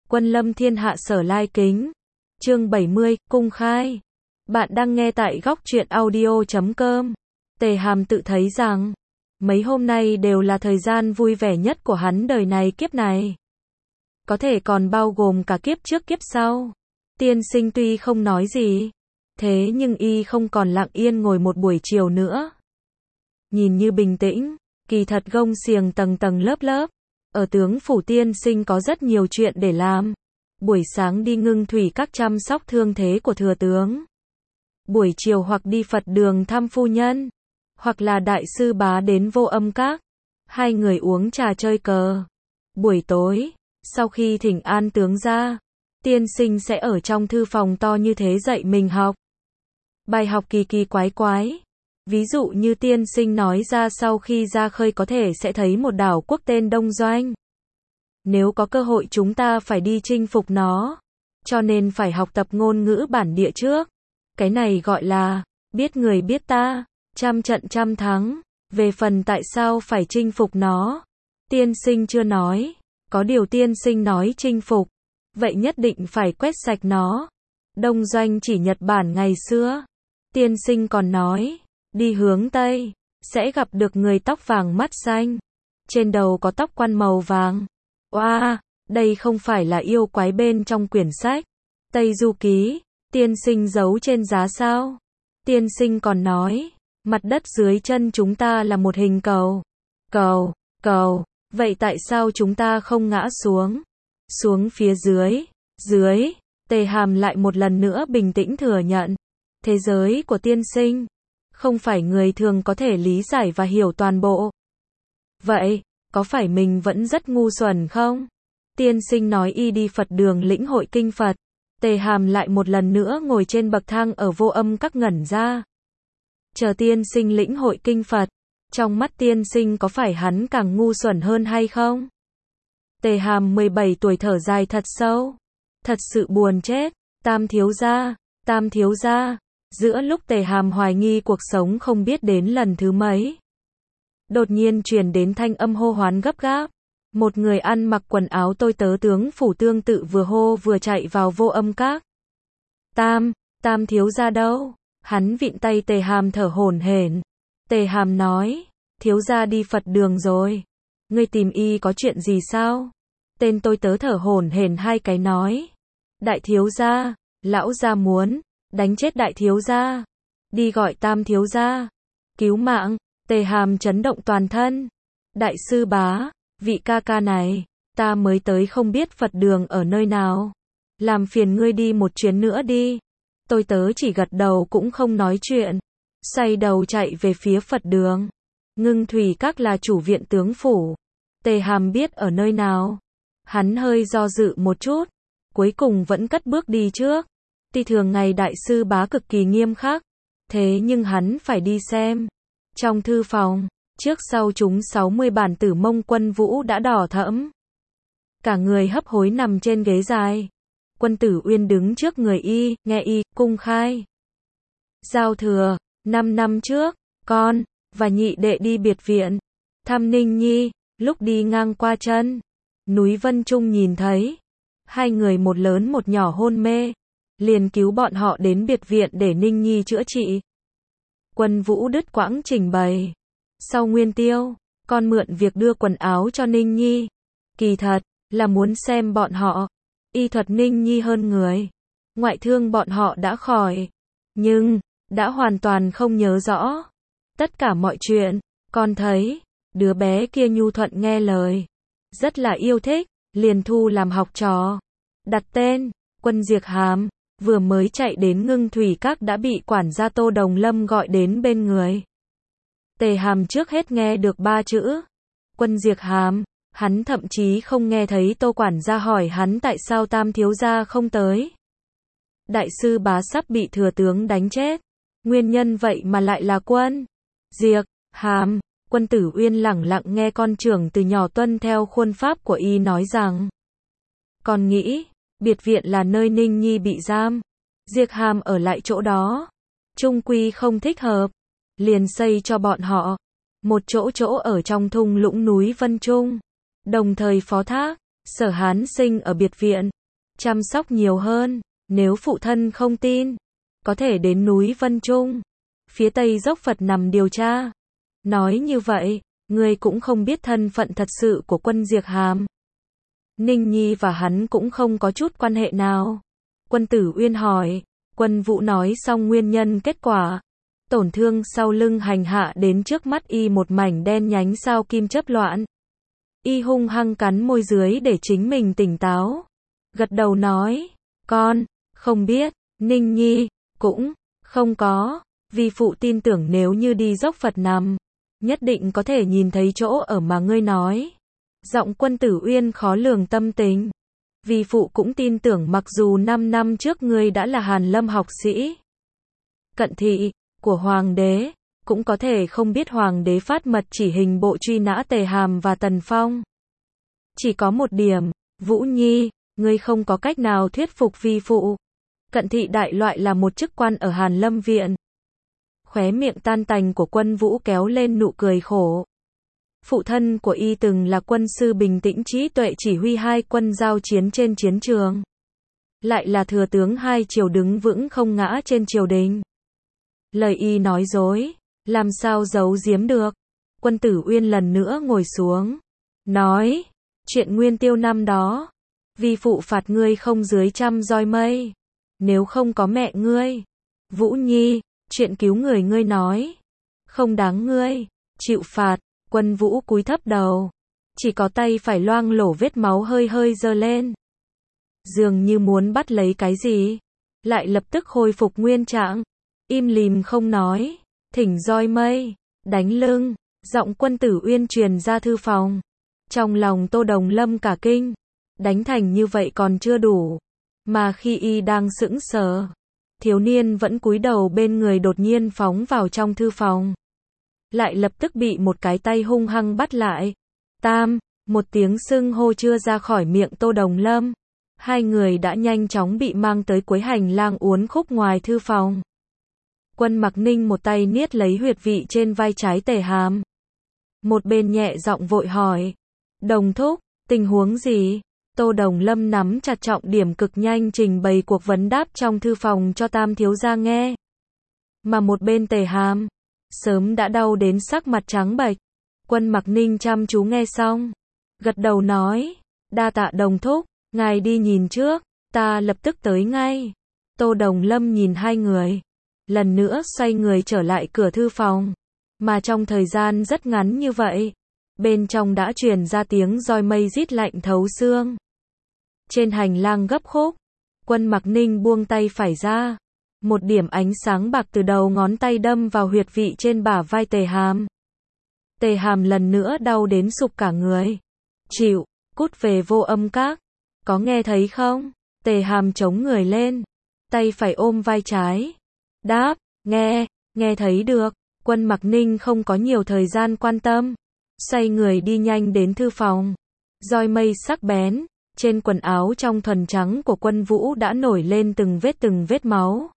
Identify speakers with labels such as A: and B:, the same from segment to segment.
A: Quân lâm thiên hạ sở lai kính. Chương 70, cung khai. Bạn đang nghe tại góc truyện audio.com. Tề Hàm tự thấy rằng, mấy hôm nay đều là thời gian vui vẻ nhất của hắn đời này kiếp này. Có thể còn bao gồm cả kiếp trước kiếp sau. Tiên sinh tuy không nói gì, thế nhưng y không còn lặng yên ngồi một buổi chiều nữa. Nhìn như bình tĩnh, kỳ thật gông xiềng tầng tầng lớp lớp. Ở tướng phủ tiên sinh có rất nhiều chuyện để làm. Buổi sáng đi Ngưng Thủy Các chăm sóc thương thế của thừa tướng. Buổi chiều hoặc đi Phật đường thăm phu nhân, hoặc là đại sư Bá đến Vô Âm Các, hai người uống trà chơi cờ. Buổi tối, sau khi thỉnh an tướng ra, tiên sinh sẽ ở trong thư phòng to như thế dạy mình học. Bài học kỳ kỳ quái quái. Ví dụ như tiên sinh nói ra sau khi ra khơi có thể sẽ thấy một đảo quốc tên Đông Doanh. Nếu có cơ hội chúng ta phải đi chinh phục nó. Cho nên phải học tập ngôn ngữ bản địa trước. Cái này gọi là, biết người biết ta, trăm trận trăm thắng. Về phần tại sao phải chinh phục nó, tiên sinh chưa nói. Có điều tiên sinh nói chinh phục, vậy nhất định phải quét sạch nó. Đông Doanh chỉ Nhật Bản ngày xưa. Tiên sinh còn nói, đi hướng Tây, sẽ gặp được người tóc vàng mắt xanh. Trên đầu có tóc quan màu vàng. Oa, đây không phải là yêu quái bên trong quyển sách Tây Du Ký, tiên sinh giấu trên giá sao? Tiên sinh còn nói, mặt đất dưới chân chúng ta là một hình cầu. Cầu, vậy tại sao chúng ta không ngã xuống? Xuống phía dưới, Tề Hàm lại một lần nữa bình tĩnh thừa nhận. Thế giới của tiên sinh, không phải người thường có thể lý giải và hiểu toàn bộ. Vậy, có phải mình vẫn rất ngu xuẩn không? Tiên sinh nói y đi Phật đường lĩnh hội kinh Phật. Tề Hàm lại một lần nữa ngồi trên bậc thang ở Vô Âm Các ngẩn ra. Chờ tiên sinh lĩnh hội kinh Phật, trong mắt tiên sinh có phải hắn càng ngu xuẩn hơn hay không? Tề Hàm 17 tuổi thở dài thật sâu. Thật sự buồn chết. Tam thiếu gia. Giữa lúc Tề Hàm hoài nghi cuộc sống không biết đến lần thứ mấy, đột nhiên truyền đến thanh âm hô hoán gấp gáp. Một người ăn mặc quần áo tôi tớ tướng phủ tương tự vừa hô vừa chạy vào Vô Âm Các. Tam thiếu gia đâu? Hắn vịn tay Tề Hàm thở hổn hển. Tề Hàm nói, thiếu gia đi Phật đường rồi. Ngươi tìm y có chuyện gì sao? Tên tôi tớ thở hổn hển hai cái nói, đại thiếu gia, lão gia muốn đánh chết đại thiếu gia. Đi gọi tam thiếu gia. Cứu mạng. Tề Hàm chấn động toàn thân. Đại sư Bá, vị ca ca này, ta mới tới không biết Phật đường ở nơi nào. Làm phiền ngươi đi một chuyến nữa đi. Tôi tớ chỉ gật đầu cũng không nói chuyện. Xoay đầu chạy về phía Phật đường. Ngưng Thủy Các là chủ viện tướng phủ. Tề Hàm biết ở nơi nào. Hắn hơi do dự một chút, cuối cùng vẫn cất bước đi trước. Tuy thường ngày đại sư Bá cực kỳ nghiêm khắc, thế nhưng hắn phải đi xem. Trong thư phòng, trước sau chúng 60 bản Tử Mông Quân Vũ đã đỏ thẫm. Cả người hấp hối nằm trên ghế dài. Quân Tử Uyên đứng trước người y, nghe y cung khai. Giao thừa, 5 năm trước, con và nhị đệ đi biệt viện thăm Ninh Nhi, lúc đi ngang qua chân núi Vân Trung nhìn thấy hai người một lớn một nhỏ hôn mê, liền cứu bọn họ đến biệt viện để Ninh Nhi chữa trị. Quân Vũ đứt quãng trình bày. Sau Nguyên Tiêu, con mượn việc đưa quần áo cho Ninh Nhi. Kỳ thật, là muốn xem bọn họ. Y thuật Ninh Nhi hơn người. Ngoại thương bọn họ đã khỏi. Nhưng, đã hoàn toàn không nhớ rõ. Tất cả mọi chuyện, con thấy, đứa bé kia nhu thuận nghe lời. Rất là yêu thích, liền thu làm học trò. Đặt tên, Quân Diệc Hàm. Vừa mới chạy đến Ngưng Thủy Các đã bị quản gia Tô Đồng Lâm gọi đến bên người. Tề Hàm trước hết nghe được 3 chữ Quân Diệc Hàm, hắn thậm chí không nghe thấy Tô quản gia hỏi hắn tại sao tam thiếu gia không tới. Đại sư Bá sắp bị thừa tướng đánh chết, nguyên nhân vậy mà lại là Quân Diệc Hàm. Quân Tử Uyên lẳng lặng nghe con trưởng từ nhỏ tuân theo khuôn pháp của y nói rằng, con nghĩ biệt viện là nơi Ninh Nhi bị giam, Diệc Hàm ở lại chỗ đó chung quy không thích hợp, liền xây cho bọn họ một chỗ ở trong thung lũng núi Vân Trung, đồng thời phó thác Sở Hán Sinh ở biệt viện, chăm sóc nhiều hơn. Nếu phụ thân không tin, có thể đến núi Vân Trung, phía tây dốc Phật nằm điều tra. Nói như vậy, ngươi cũng không biết thân phận thật sự của Quân Diệc Hàm. Ninh Nhi và hắn cũng không có chút quan hệ nào. Quân Tử Uyên hỏi. Quân Vũ nói xong nguyên nhân kết quả. Tổn thương sau lưng hành hạ đến trước mắt y một mảnh đen nhánh sao kim chớp loạn. Y hung hăng cắn môi dưới để chính mình tỉnh táo. Gật đầu nói, con, không biết. Ninh Nhi, cũng, không có. Vi phụ tin tưởng nếu như đi dốc Phật nằm, nhất định có thể nhìn thấy chỗ ở mà ngươi nói. Giọng Quân Tử Uyên khó lường tâm tình. Vi phụ cũng tin tưởng mặc dù 5 năm trước ngươi đã là Hàn Lâm học sĩ cận thị của Hoàng đế, cũng có thể không biết Hoàng đế phát mật chỉ hình bộ truy nã Tề Hàm và Tần Phong. Chỉ có một điểm, Vũ Nhi, ngươi không có cách nào thuyết phục vi phụ. Cận thị đại loại là một chức quan ở Hàn Lâm viện. Khóe miệng tan tành của Quân Vũ kéo lên nụ cười khổ. Phụ thân của y từng là quân sư bình tĩnh trí tuệ chỉ huy 2 quân giao chiến trên chiến trường. Lại là thừa tướng 2 triều đứng vững không ngã trên triều đình. Lời y nói dối, làm sao giấu giếm được. Quân Tử Uyên lần nữa ngồi xuống. Nói, chuyện Nguyên Tiêu năm đó, vi phụ phạt ngươi không dưới 100 roi mây. Nếu không có mẹ ngươi, Vũ Nhi, chuyện cứu người ngươi nói, không đáng ngươi chịu phạt. Quân Vũ cúi thấp đầu, chỉ có tay phải loang lổ vết máu hơi hơi giơ lên. Dường như muốn bắt lấy cái gì, lại lập tức khôi phục nguyên trạng, im lìm không nói. Thỉnh roi mây, đánh lưng, giọng Quân Tử Uyên truyền ra thư phòng. Trong lòng Tô Đồng Lâm cả kinh, đánh thành như vậy còn chưa đủ, mà khi y đang sững sờ, thiếu niên vẫn cúi đầu bên người đột nhiên phóng vào trong thư phòng. Lại lập tức bị một cái tay hung hăng bắt lại. Tam, một tiếng xưng hô chưa ra khỏi miệng Tô Đồng Lâm. 2 người đã nhanh chóng bị mang tới cuối hành lang uốn khúc ngoài thư phòng. Quân Mặc Ninh một tay niết lấy huyệt vị trên vai trái Tề Hàm. Một bên nhẹ giọng vội hỏi. Đồng thúc, tình huống gì? Tô Đồng Lâm nắm chặt trọng điểm cực nhanh trình bày cuộc vấn đáp trong thư phòng cho Tam thiếu gia nghe. Mà một bên Tề Hàm sớm đã đau đến sắc mặt trắng bệch. Quân Mặc Ninh chăm chú nghe xong, gật đầu nói, đa tạ đồng thúc, ngài đi nhìn trước, ta lập tức tới ngay. Tô Đồng Lâm nhìn 2 người, lần nữa xoay người trở lại cửa thư phòng, mà trong thời gian rất ngắn như vậy, bên trong đã truyền ra tiếng roi mây rít lạnh thấu xương. Trên hành lang gấp khúc, Quân Mặc Ninh buông tay phải ra. Một điểm ánh sáng bạc từ đầu ngón tay đâm vào huyệt vị trên bả vai Tề Hàm. Tề Hàm lần nữa đau đến sụp cả người. Chịu, cút về Vô Âm Các. Có nghe thấy không? Tề Hàm chống người lên, tay phải ôm vai trái. Đáp, nghe thấy được. Quân Mặc Ninh không có nhiều thời gian quan tâm, xoay người đi nhanh đến thư phòng. Roi mây sắc bén, trên quần áo trong thuần trắng của Quân Vũ đã nổi lên từng vết máu.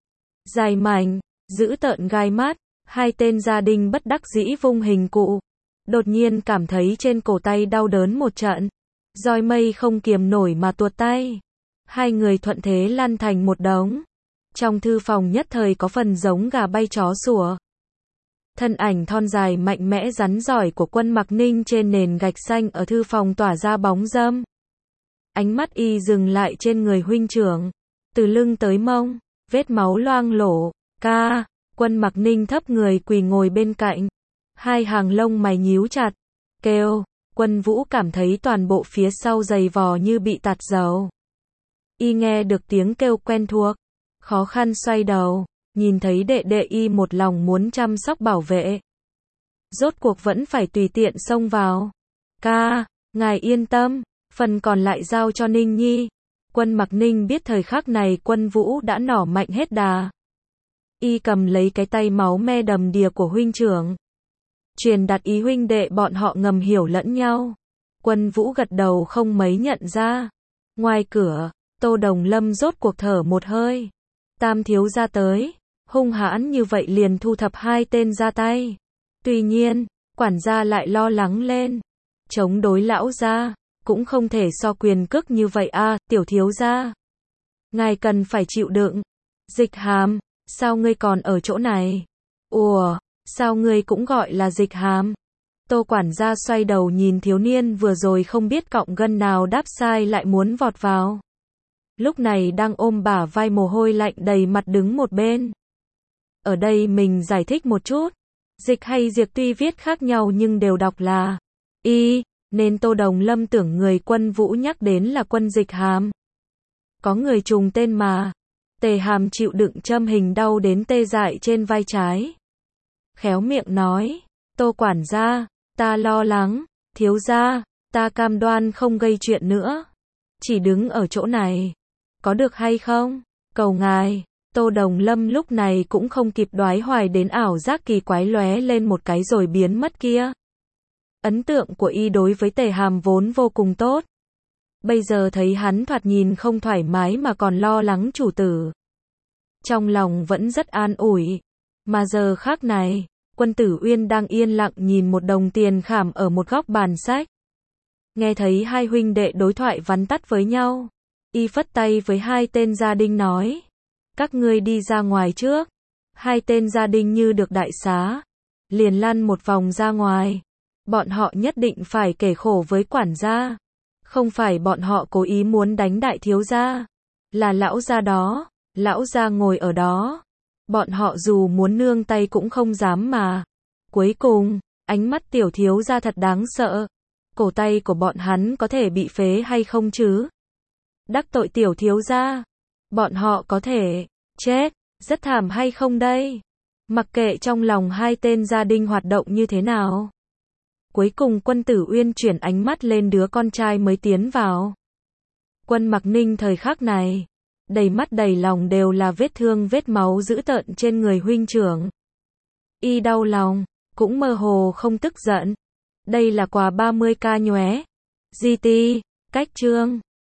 A: Dài mảnh, giữ tợn gai mắt, 2 tên gia đình bất đắc dĩ vung hình cụ. Đột nhiên cảm thấy trên cổ tay đau đớn một trận. Roi mây không kiềm nổi mà tuột tay. 2 người thuận thế lăn thành một đống. Trong thư phòng nhất thời có phần giống gà bay chó sủa. Thân ảnh thon dài mạnh mẽ rắn giỏi của Quân Mặc Ninh trên nền gạch xanh ở thư phòng tỏa ra bóng râm. Ánh mắt y dừng lại trên người huynh trưởng. Từ lưng tới mông, vết máu loang lổ. Ca, Quân Mặc Ninh thấp người quỳ ngồi bên cạnh. 2 hàng lông mày nhíu chặt. Kêu, Quân Vũ cảm thấy toàn bộ phía sau dày vò như bị tạt dầu. Y nghe được tiếng kêu quen thuộc. Khó khăn xoay đầu, nhìn thấy đệ đệ y một lòng muốn chăm sóc bảo vệ. Rốt cuộc vẫn phải tùy tiện xông vào. Ca, ngài yên tâm, phần còn lại giao cho Ninh Nhi. Quân Mặc Ninh biết thời khắc này Quân Vũ đã nỏ mạnh hết đà. Y cầm lấy cái tay máu me đầm đìa của huynh trưởng. Truyền đạt ý huynh đệ bọn họ ngầm hiểu lẫn nhau. Quân Vũ gật đầu không mấy nhận ra. Ngoài cửa, Tô Đồng Lâm rốt cuộc thở một hơi. Tam thiếu gia tới, hung hãn như vậy liền thu thập 2 tên ra tay. Tuy nhiên, quản gia lại lo lắng lên. Chống đối lão gia, cũng không thể so quyền cước như vậy a, tiểu thiếu gia. Ngài cần phải chịu đựng. Dịch Hàm, sao ngươi còn ở chỗ này? Ủa, sao ngươi cũng gọi là Dịch Hàm? Tô quản gia xoay đầu nhìn thiếu niên vừa rồi không biết cọng gân nào đáp sai lại muốn vọt vào. Lúc này đang ôm bả vai mồ hôi lạnh đầy mặt đứng một bên. Ở đây mình giải thích một chút. Dịch hay diệt tuy viết khác nhau nhưng đều đọc là y, nên Tô Đồng Lâm tưởng người Quân Vũ nhắc đến là quân Dịch Hàm. Có người trùng tên mà. Tề Hàm chịu đựng châm hình đau đến tê dại trên vai trái. Khéo miệng nói, Tô quản gia, ta lo lắng, thiếu gia, ta cam đoan không gây chuyện nữa. Chỉ đứng ở chỗ này. Có được hay không? Cầu ngài. Tô Đồng Lâm lúc này cũng không kịp đoái hoài đến ảo giác kỳ quái lóe lên một cái rồi biến mất kia. Ấn tượng của y đối với Tề Hàm vốn vô cùng tốt. Bây giờ thấy hắn thoạt nhìn không thoải mái mà còn lo lắng chủ tử. Trong lòng vẫn rất an ủi. Mà giờ khác này, Quân Tử Uyên đang yên lặng nhìn một đồng tiền khảm ở một góc bàn sách. Nghe thấy hai huynh đệ đối thoại vắn tắt với nhau. Y phất tay với hai tên gia đình nói. Các ngươi đi ra ngoài trước. Hai tên gia đình như được đại xá. Liền lăn một vòng ra ngoài. Bọn họ nhất định phải kể khổ với quản gia. Không phải bọn họ cố ý muốn đánh đại thiếu gia. Là lão gia đó. Lão gia ngồi ở đó. Bọn họ dù muốn nương tay cũng không dám mà. Cuối cùng, ánh mắt tiểu thiếu gia thật đáng sợ. Cổ tay của bọn hắn có thể bị phế hay không chứ? Đắc tội tiểu thiếu gia. Bọn họ có thể chết, rất thảm hay không đây? Mặc kệ trong lòng hai tên gia đình hoạt động như thế nào. Cuối cùng Quân Tử Uyên chuyển ánh mắt lên đứa con trai mới tiến vào. Quân Mặc Ninh thời khắc này, đầy mắt đầy lòng đều là vết thương vết máu dữ tợn trên người huynh trưởng. Y đau lòng, cũng mơ hồ không tức giận. Đây là quà 30k nhóe. GT, cách chương.